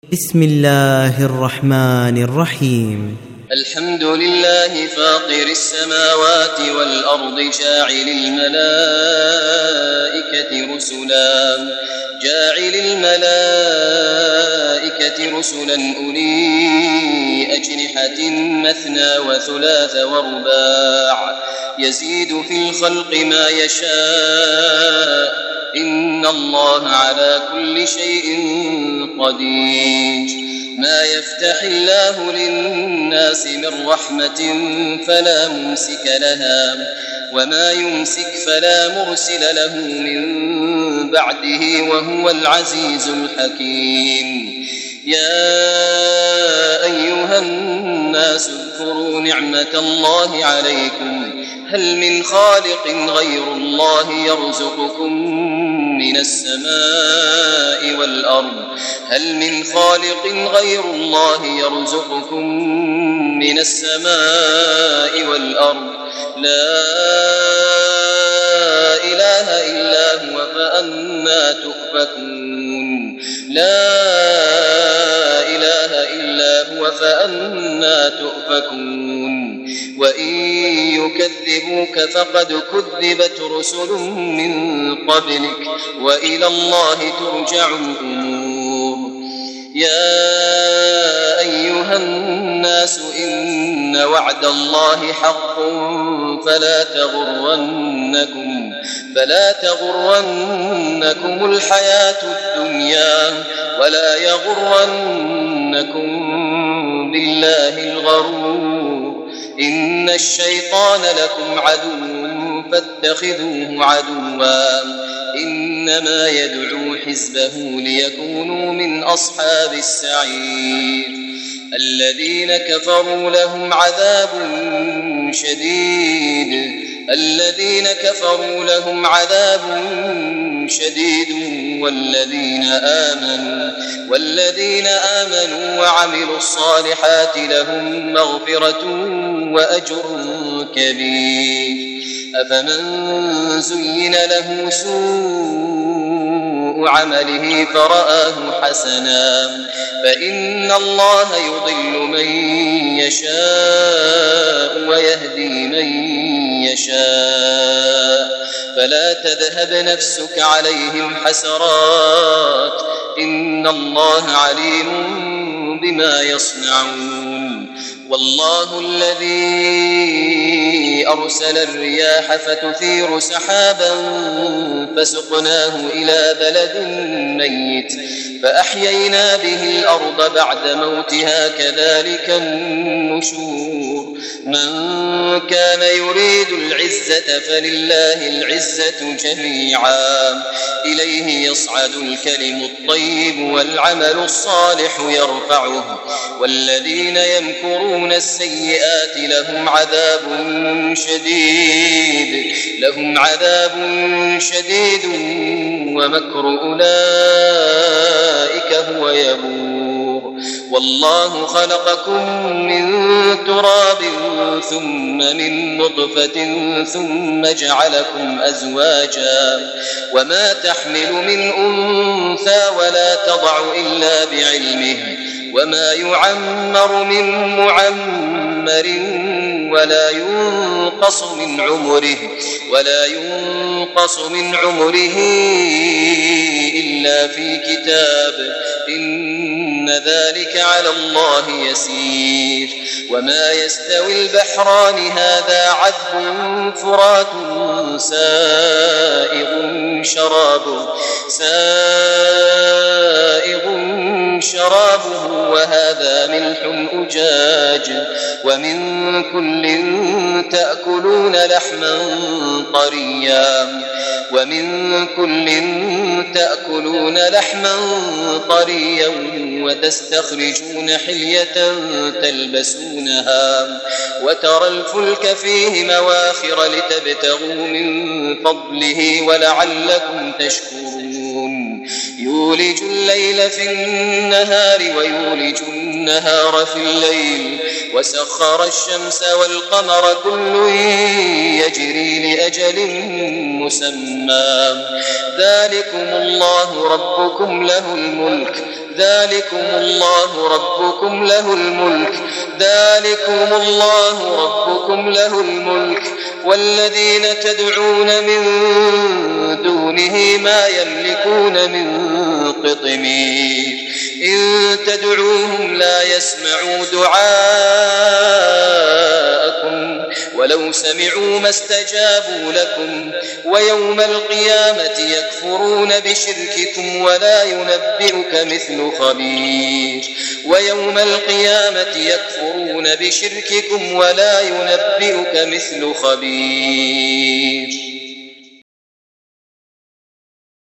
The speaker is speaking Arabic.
بسم الله الرحمن الرحيم. الحمد لله فاطر السماوات والأرض جاعل الملائكة رسلا أولي أجنحة مثنى وثلاث ورباع يزيد في الخلق ما يشاء إن الله على كل شيء قدير. ما يفتح الله للناس من رحمة فلا ممسك لها وما يمسك فلا مرسل له من بعده وهو العزيز الحكيم. يا أيها الناس اذكروا نعمة الله عليكم هل من خالق غير الله يرزقكم من السماء والأرض لا إله إلا هو فأنا تؤفكون وإن يكذبوك فقد كذبت رسل من قبلك وإلى الله ترجع الأمور. يا أيها الناس إن وعد الله حق فلا تغرنكم الحياة الدنيا ولا يغرنكم بالله الغرور. إن الشيطان لكم عدو فاتخذوه عدوا إنما يدعو حزبه ليكونوا من أصحاب السعير. الذين كفروا لهم عذاب شديد والذين آمنوا وعملوا الصالحات لهم مغفرة وأجر كبير. أفمن زين له سوء عمله فرآه حسنا فإن الله يضل من يشاء ويهدي من يشاء فلا تذهب نفسك عليهم حسرات إن الله عليم بما يصنعون. والله الذي أرسل الرياح فتثير سحابا فسقناه إلى بلد ميت فأحيينا به الأرض بعد موتها كذلك النشور. من كان يريد العزة فلله العزة جميعا إليه يصعد الكلم الطيب والعمل الصالح يرفعه والذين يمكرون السيئات لهم عذاب شديد ومكر أولئك هو يبور. والله خلقكم من تراب ثم من نطفة ثم جعلكم أزواجا وما تحمل من أنثى ولا تضع إلا بعلمه وما يعمر من معمر ولا ينقص من عمره إلا في كتاب إن ذلك على الله يسير. وما يستوي البحران هذا عذب فرات سائغ شرابه وهذا ملح أجاج ومن كل تأكلون لحما طريا وتستخرجون حلية تلبسونها وترى الفلك فيه مواخر لتبتغوا من فضله ولعلكم تشكرون. يولج الليل في النهار ويولج النهار في الليل وسخر الشمس والقمر كل يجري لأجل مسمى ذلكم الله ربكم له الملك ذلكم الله ربكم له الملك والذين تدعون من دونه ما يملكون من قطمير إن تدعوهم لا يسمعوا دعاءكم ولو سمعوا ما استجابوا لكم ويوم القيامة يكفرون بشرككم ولا ينبئك مثل خبير